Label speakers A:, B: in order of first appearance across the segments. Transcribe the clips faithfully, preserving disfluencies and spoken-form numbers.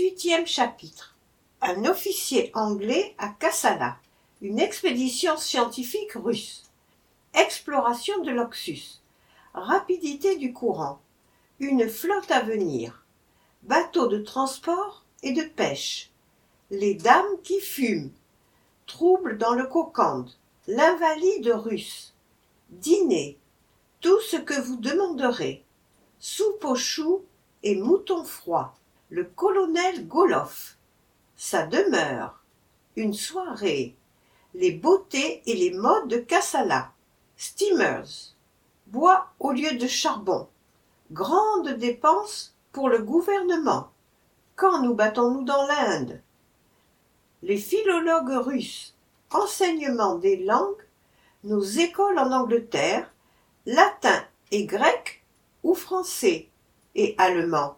A: Huitième chapitre. Un officier anglais à Kassala. Une expédition scientifique russe. Exploration de l'Oxus. Rapidité du courant. Une flotte à venir. Bateaux de transport et de pêche. Les dames qui fument. Trouble dans le Kokand. L'invalide russe. Dîner. Tout ce que vous demanderez. Soupe aux choux et moutons froids. Le colonel Goloff. Sa demeure. Une soirée. Les beautés et les modes de Kassala. Steamers. Bois au lieu de charbon. Grandes dépenses pour le gouvernement. Quand nous battons-nous dans l'Inde? Les philologues russes. Enseignement des langues. Nos écoles en Angleterre. Latin et grec ou français et allemand.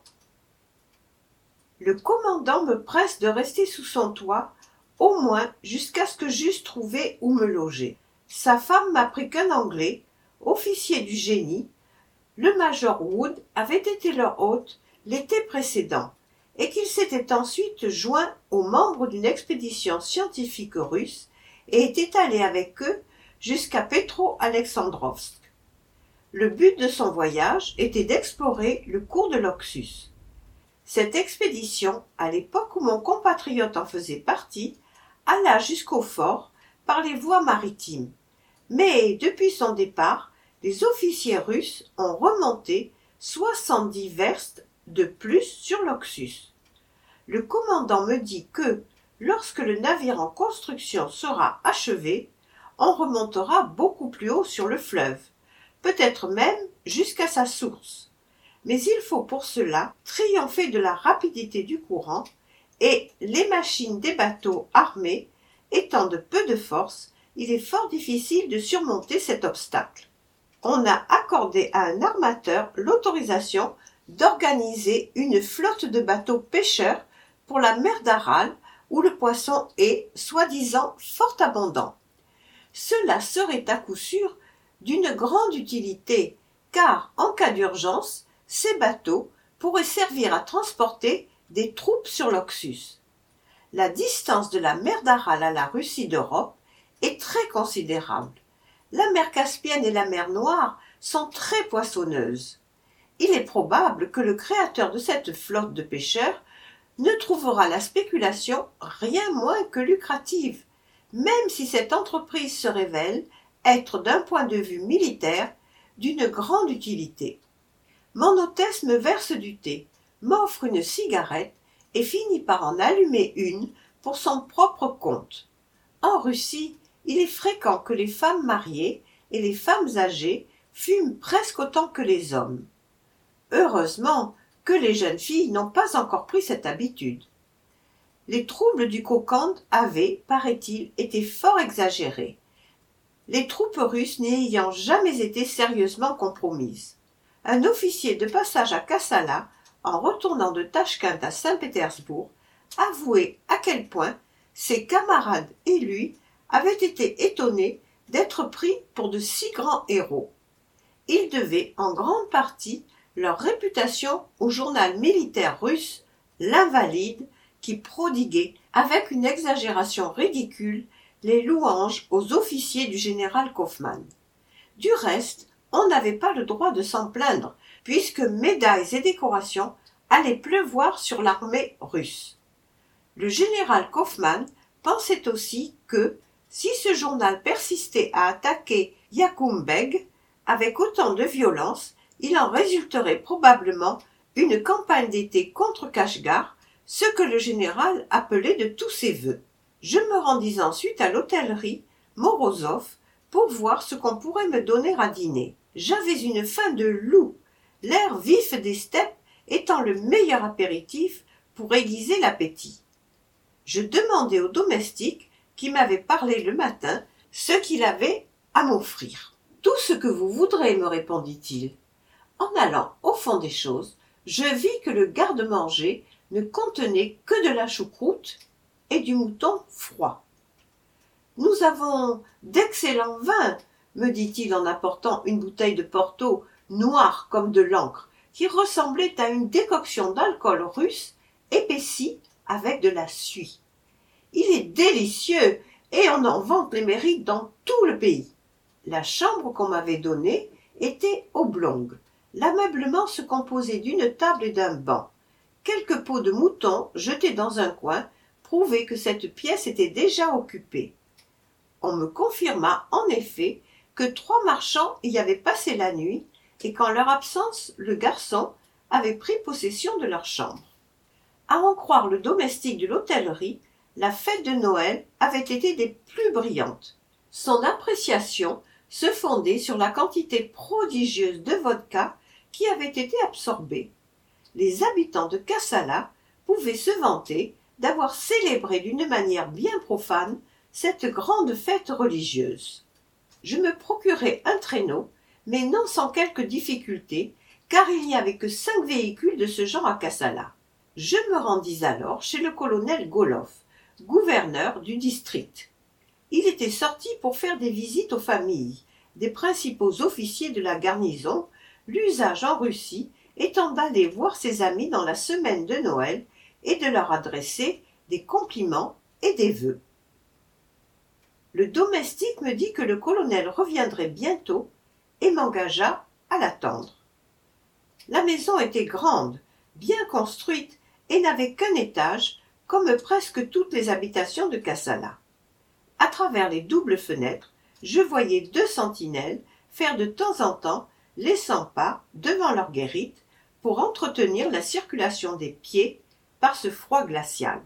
A: Le commandant me presse de rester sous son toit, au moins jusqu'à ce que j'eusse trouvé où me loger. Sa femme m'apprit qu'un Anglais, officier du génie, le major Wood, avait été leur hôte l'été précédent, et qu'il s'était ensuite joint aux membres d'une expédition scientifique russe et était allé avec eux jusqu'à Petro-Alexandrovsk. Le but de son voyage était d'explorer le cours de l'Oxus. Cette expédition, à l'époque où mon compatriote en faisait partie, alla jusqu'au fort par les voies maritimes. Mais depuis son départ, les officiers russes ont remonté soixante-dix verstes de plus sur l'Oxus. Le commandant me dit que, lorsque le navire en construction sera achevé, on remontera beaucoup plus haut sur le fleuve, peut-être même jusqu'à sa source. Mais il faut pour cela triompher de la rapidité du courant, et les machines des bateaux armés étant de peu de force, il est fort difficile de surmonter cet obstacle. On a accordé à un armateur l'autorisation d'organiser une flotte de bateaux pêcheurs pour la mer d'Aral, où le poisson est, soi-disant, fort abondant. Cela serait à coup sûr d'une grande utilité, car, en cas d'urgence, ces bateaux pourraient servir à transporter des troupes sur l'Oxus. La distance de la mer d'Aral à la Russie d'Europe est très considérable. La mer Caspienne et la mer Noire sont très poissonneuses. Il est probable que le créateur de cette flotte de pêcheurs ne trouvera la spéculation rien moins que lucrative, même si cette entreprise se révèle être d'un point de vue militaire d'une grande utilité. Mon hôtesse me verse du thé, m'offre une cigarette et finit par en allumer une pour son propre compte. En Russie, il est fréquent que les femmes mariées et les femmes âgées fument presque autant que les hommes. Heureusement que les jeunes filles n'ont pas encore pris cette habitude. Les troubles du Kokand avaient, paraît-il, été fort exagérés, les troupes russes n'ayant jamais été sérieusement compromises. Un officier de passage à Kassala, en retournant de Tachkent à Saint-Pétersbourg, avouait à quel point ses camarades et lui avaient été étonnés d'être pris pour de si grands héros. Ils devaient en grande partie leur réputation au journal militaire russe, l'Invalide, qui prodiguait, avec une exagération ridicule, les louanges aux officiers du général Kaufmann. Du reste, on n'avait pas le droit de s'en plaindre, puisque médailles et décorations allaient pleuvoir sur l'armée russe. Le général Kaufmann pensait aussi que, si ce journal persistait à attaquer Yakoum Beg avec autant de violence, il en résulterait probablement une campagne d'été contre Kashgar, ce que le général appelait de tous ses vœux. Je me rendis ensuite à l'hôtellerie Morozov pour voir ce qu'on pourrait me donner à dîner. J'avais une faim de loup, l'air vif des steppes étant le meilleur apéritif pour aiguiser l'appétit. Je demandai au domestique qui m'avait parlé le matin ce qu'il avait à m'offrir. « Tout ce que vous voudrez, me répondit-il. En allant au fond des choses, je vis que le garde-manger ne contenait que de la choucroute et du mouton froid. « Nous avons d'excellents vins, me dit-il en apportant une bouteille de Porto noire comme de l'encre, qui ressemblait à une décoction d'alcool russe épaissi avec de la suie. Il est délicieux et on en vante les mérites dans tout le pays. La chambre qu'on m'avait donnée était oblongue. L'ameublement se composait d'une table et d'un banc. Quelques peaux de mouton jetées dans un coin prouvaient que cette pièce était déjà occupée. On me confirma en effet que trois marchands y avaient passé la nuit et qu'en leur absence, le garçon avait pris possession de leur chambre. À en croire le domestique de l'hôtellerie, la fête de Noël avait été des plus brillantes. Son appréciation se fondait sur la quantité prodigieuse de vodka qui avait été absorbée. Les habitants de Kassala pouvaient se vanter d'avoir célébré d'une manière bien profane cette grande fête religieuse. Je me procurai un traîneau, mais non sans quelques difficultés, car il n'y avait que cinq véhicules de ce genre à Kassala. Je me rendis alors chez le colonel Goloff, gouverneur du district. Il était sorti pour faire des visites aux familles des principaux officiers de la garnison, l'usage en Russie étant d'aller voir ses amis dans la semaine de Noël et de leur adresser des compliments et des vœux. Le domestique me dit que le colonel reviendrait bientôt et m'engagea à l'attendre. La maison était grande, bien construite et n'avait qu'un étage, comme presque toutes les habitations de Kassala. À travers les doubles fenêtres, je voyais deux sentinelles faire de temps en temps les cent pas devant leur guérite pour entretenir la circulation des pieds par ce froid glacial.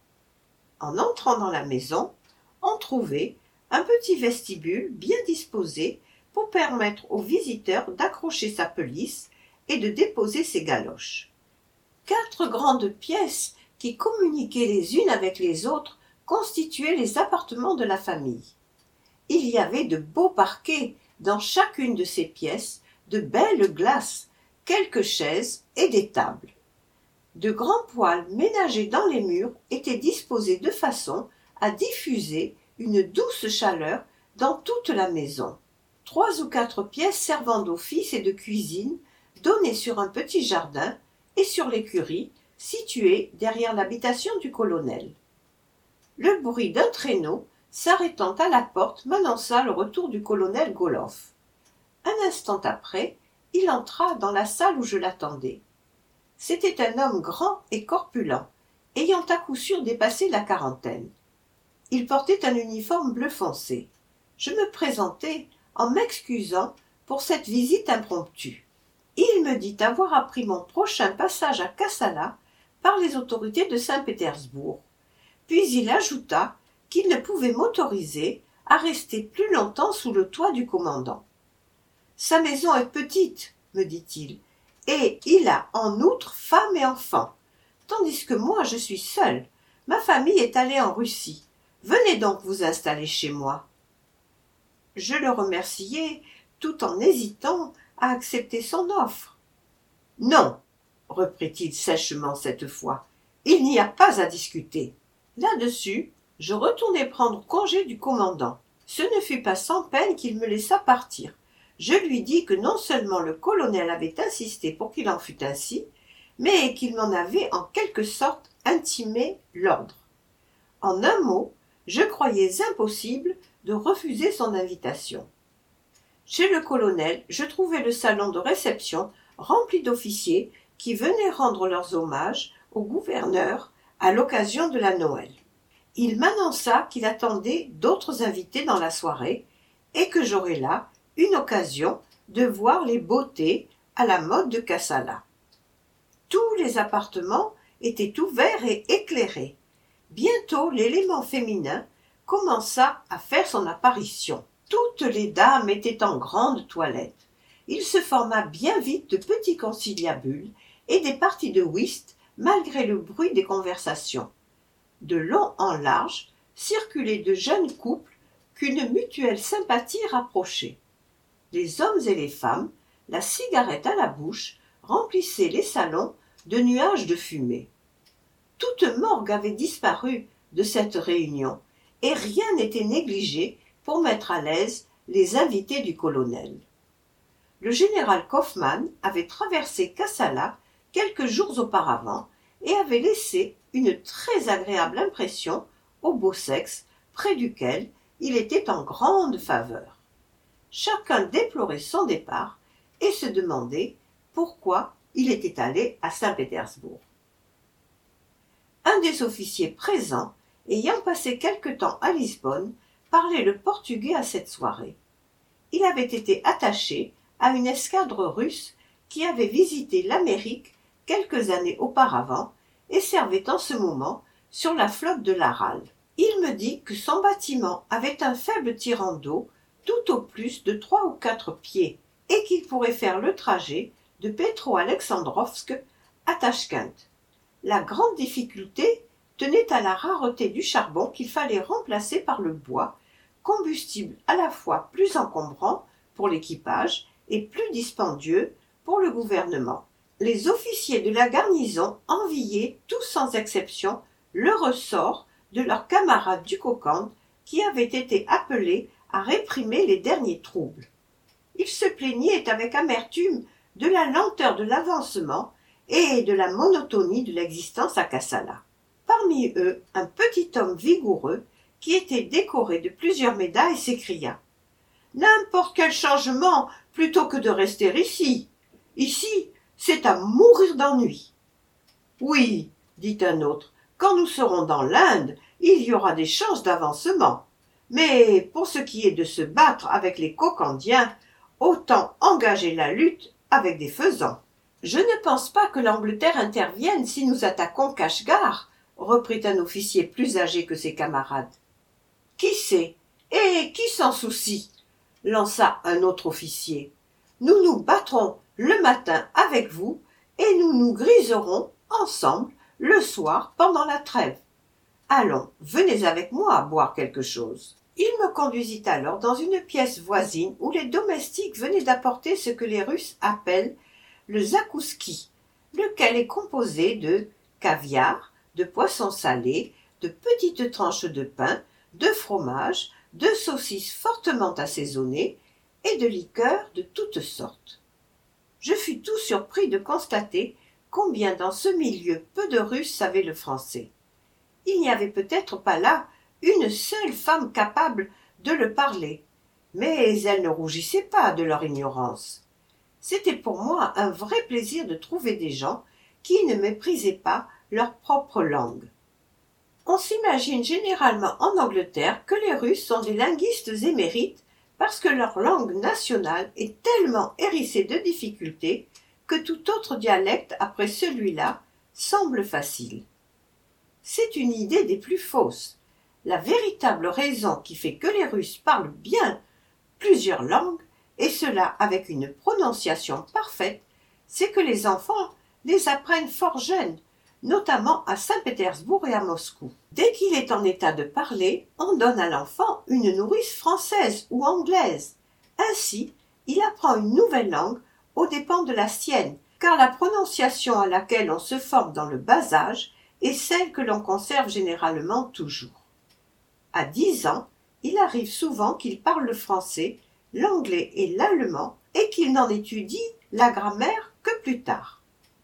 A: En entrant dans la maison, on trouvait un petit vestibule bien disposé pour permettre au visiteur d'accrocher sa pelisse et de déposer ses galoches. Quatre grandes pièces qui communiquaient les unes avec les autres constituaient les appartements de la famille. Il y avait de beaux parquets dans chacune de ces pièces, de belles glaces, quelques chaises et des tables. De grands poêles ménagés dans les murs étaient disposés de façon à diffuser une douce chaleur dans toute la maison. Trois ou quatre pièces servant d'office et de cuisine donnaient sur un petit jardin et sur l'écurie située derrière l'habitation du colonel. Le bruit d'un traîneau s'arrêtant à la porte m'annonça le retour du colonel Goloff. Un instant après, il entra dans la salle où je l'attendais. C'était un homme grand et corpulent, ayant à coup sûr dépassé la quarantaine. Il portait un uniforme bleu foncé. Je me présentai en m'excusant pour cette visite impromptue. Il me dit avoir appris mon prochain passage à Kassala par les autorités de Saint-Pétersbourg. Puis il ajouta qu'il ne pouvait m'autoriser à rester plus longtemps sous le toit du commandant. Sa maison est petite, me dit-il, et il a en outre femme et enfants, tandis que moi je suis seul. Ma famille est allée en Russie. Venez donc vous installer chez moi. Je le remerciai, tout en hésitant à accepter son offre. Non, reprit-il sèchement cette fois, il n'y a pas à discuter. Là-dessus, je retournai prendre congé du commandant. Ce ne fut pas sans peine qu'il me laissa partir. Je lui dis que non seulement le colonel avait insisté pour qu'il en fût ainsi, mais qu'il m'en avait en quelque sorte intimé l'ordre. En un mot, je croyais impossible de refuser son invitation. Chez le colonel, je trouvai le salon de réception rempli d'officiers qui venaient rendre leurs hommages au gouverneur à l'occasion de la Noël. Il m'annonça qu'il attendait d'autres invités dans la soirée et que j'aurais là une occasion de voir les beautés à la mode de Kassala. Tous les appartements étaient ouverts et éclairés. Bientôt l'élément féminin commença à faire son apparition. Toutes les dames étaient en grande toilette. Il se forma bien vite de petits conciliabules et des parties de whist malgré le bruit des conversations. De long en large circulaient de jeunes couples qu'une mutuelle sympathie rapprochait. Les hommes et les femmes, la cigarette à la bouche, remplissaient les salons de nuages de fumée. Toute morgue avait disparu de cette réunion, et rien n'était négligé pour mettre à l'aise les invités du colonel. Le général Kaufmann avait traversé Kassala quelques jours auparavant et avait laissé une très agréable impression au beau sexe près duquel il était en grande faveur. Chacun déplorait son départ et se demandait pourquoi il était allé à Saint-Pétersbourg. Un des officiers présents, ayant passé quelque temps à Lisbonne, parlait le portugais à cette soirée. Il avait été attaché à une escadre russe qui avait visité l'Amérique quelques années auparavant et servait en ce moment sur la flotte de l'Aral. Il me dit que son bâtiment avait un faible tirant d'eau, tout au plus de trois ou quatre pieds, et qu'il pourrait faire le trajet de Petro-Alexandrovsk à Tachkent. La grande difficulté tenait à la rareté du charbon qu'il fallait remplacer par le bois, combustible à la fois plus encombrant pour l'équipage et plus dispendieux pour le gouvernement. Les officiers de la garnison enviaient, tous sans exception, le ressort de leurs camarades du Kokand qui avaient été appelés à réprimer les derniers troubles. Ils se plaignaient avec amertume de la lenteur de l'avancement et de la monotonie de l'existence à Kassala. Parmi eux, un petit homme vigoureux qui était décoré de plusieurs médailles s'écria « N'importe quel changement plutôt que de rester ici. Ici, c'est à mourir d'ennui. »« Oui, dit un autre, quand nous serons dans l'Inde, il y aura des chances d'avancement. Mais pour ce qui est de se battre avec les Kokandiens, autant engager la lutte avec des faisans. »« Je ne pense pas que l'Angleterre intervienne si nous attaquons Kashgar, reprit un officier plus âgé que ses camarades. « Qui sait? Et qui s'en soucie ?» lança un autre officier. « Nous nous battrons le matin avec vous et nous nous griserons ensemble le soir pendant la trêve. Allons, venez avec moi à boire quelque chose. » Il me conduisit alors dans une pièce voisine où les domestiques venaient d'apporter ce que les Russes appellent le zakouski, lequel est composé de caviar, de poisson salé, de petites tranches de pain, de fromage, de saucisses fortement assaisonnées et de liqueurs de toutes sortes. Je fus tout surpris de constater combien dans ce milieu peu de Russes savaient le français. Il n'y avait peut-être pas là une seule femme capable de le parler, mais elles ne rougissaient pas de leur ignorance. C'était pour moi un vrai plaisir de trouver des gens qui ne méprisaient pas leur propre langue. On s'imagine généralement en Angleterre que les Russes sont des linguistes émérites parce que leur langue nationale est tellement hérissée de difficultés que tout autre dialecte après celui-là semble facile. C'est une idée des plus fausses. La véritable raison qui fait que les Russes parlent bien plusieurs langues, et cela avec une prononciation parfaite, c'est que les enfants les apprennent fort jeunes, notamment à Saint-Pétersbourg et à Moscou. Dès qu'il est en état de parler, on donne à l'enfant une nourrice française ou anglaise. Ainsi, il apprend une nouvelle langue aux dépens de la sienne, car la prononciation à laquelle on se forme dans le bas âge est celle que l'on conserve généralement toujours. À dix ans, il arrive souvent qu'il parle le français, l'anglais et l'allemand, et qu'il n'en étudie la grammaire que plus tard.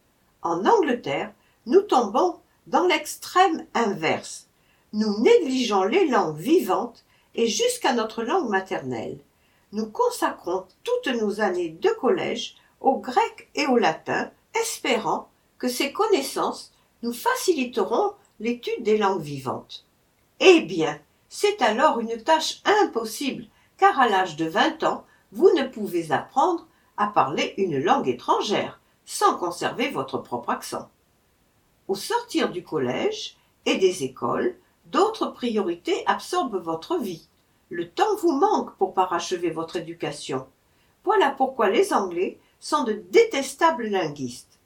A: En Angleterre, nous tombons dans l'extrême inverse. Nous négligeons les langues vivantes et jusqu'à notre langue maternelle. Nous consacrons toutes nos années de collège au grec et au latin, espérant que ces connaissances nous faciliteront l'étude des langues vivantes. Eh bien, c'est alors une tâche impossible, car à l'âge de vingt ans, vous ne pouvez apprendre à parler une langue étrangère sans conserver votre propre accent. Au sortir du collège et des écoles, d'autres priorités absorbent votre vie. Le temps vous manque pour parachever votre éducation. Voilà pourquoi les Anglais sont de détestables linguistes.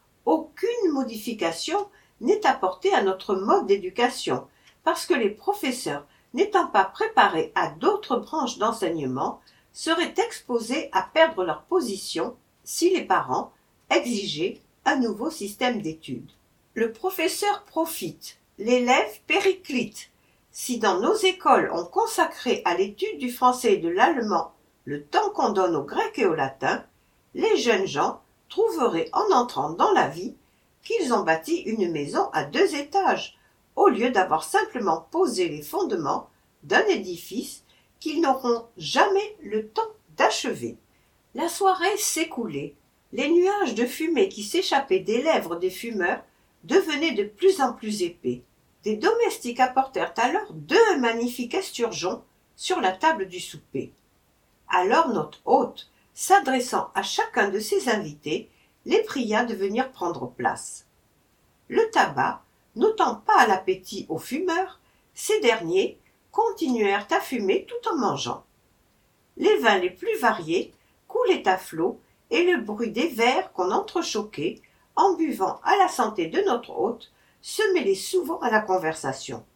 A: Aucune modification n'est apportée à notre mode d'éducation, parce que les professeurs, n'étant pas préparés à d'autres branches d'enseignement, seraient exposés à perdre leur position si les parents exigeaient un nouveau système d'études. Le professeur profite, l'élève périclite. Si dans nos écoles on consacrait à l'étude du français et de l'allemand le temps qu'on donne au grec et au latin, les jeunes gens trouveraient en entrant dans la vie qu'ils ont bâti une maison à deux étages, au lieu d'avoir simplement posé les fondements d'un édifice qu'ils n'auront jamais le temps d'achever. La soirée s'écoulait. Les nuages de fumée qui s'échappaient des lèvres des fumeurs devenaient de plus en plus épais. Des domestiques apportèrent alors deux magnifiques esturgeons sur la table du souper. Alors notre hôte, s'adressant à chacun de ses invités, les pria de venir prendre place. Le tabac n'ôtant pas l'appétit aux fumeurs, ces derniers continuèrent à fumer tout en mangeant. Les vins les plus variés coulaient à flots et le bruit des verres qu'on entrechoquait en buvant à la santé de notre hôte se mêlait souvent à la conversation.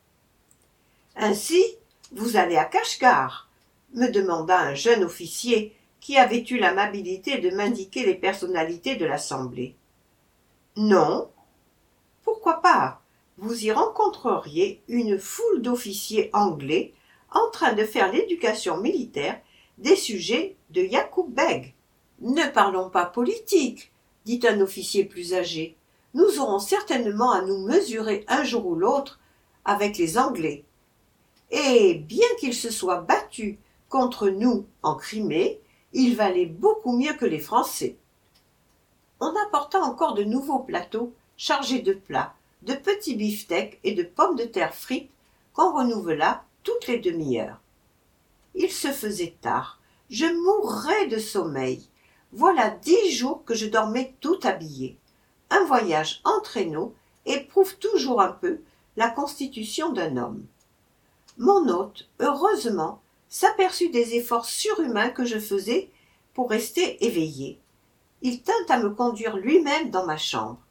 A: « Ainsi, vous allez à Kashgar ?» me demanda un jeune officier qui avait eu l'amabilité de m'indiquer les personnalités de l'assemblée. « Non. Pourquoi pas? Vous y rencontreriez une foule d'officiers anglais en train de faire l'éducation militaire des sujets de Yacoub Beg. »« Ne parlons pas politique, » dit un officier plus âgé. « Nous aurons certainement à nous mesurer un jour ou l'autre avec les Anglais. Et bien qu'ils se soient battus contre nous en Crimée, ils valaient beaucoup mieux que les Français. » On apporta encore de nouveaux plateaux chargés de plats, de petits beefsteaks et de pommes de terre frites qu'on renouvela toutes les demi-heures. Il se faisait tard, je mourais de sommeil. Voilà dix jours que je dormais tout habillé. Un voyage en traîneau éprouve toujours un peu la constitution d'un homme. Mon hôte, heureusement, s'aperçut des efforts surhumains que je faisais pour rester éveillé. Il tint à me conduire lui-même dans ma chambre.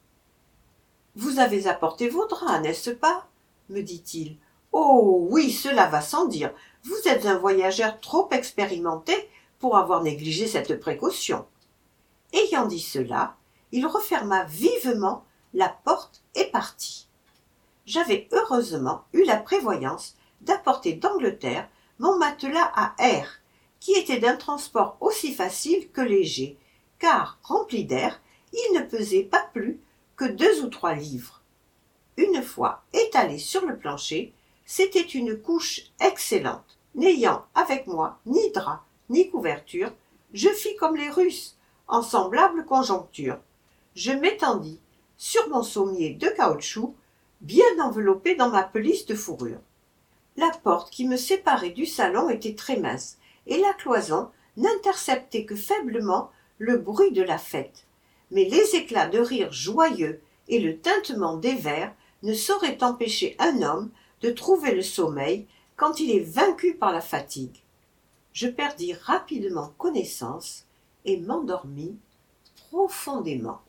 A: « Vous avez apporté vos draps, n'est-ce pas ?» me dit-il. « Oh oui, cela va sans dire. Vous êtes un voyageur trop expérimenté pour avoir négligé cette précaution. » Ayant dit cela, il referma vivement la porte et partit. J'avais heureusement eu la prévoyance d'apporter d'Angleterre mon matelas à air, qui était d'un transport aussi facile que léger, car, rempli d'air, il ne pesait pas plus que deux ou trois livres. Une fois étalé sur le plancher, c'était une couche excellente. N'ayant avec moi ni drap ni couverture, je fis comme les Russes, en semblable conjoncture. Je m'étendis sur mon sommier de caoutchouc, bien enveloppé dans ma pelisse de fourrure. La porte qui me séparait du salon était très mince, et la cloison n'interceptait que faiblement le bruit de la fête. Mais les éclats de rire joyeux et le tintement des verres ne sauraient empêcher un homme de trouver le sommeil quand il est vaincu par la fatigue. Je perdis rapidement connaissance et m'endormis profondément.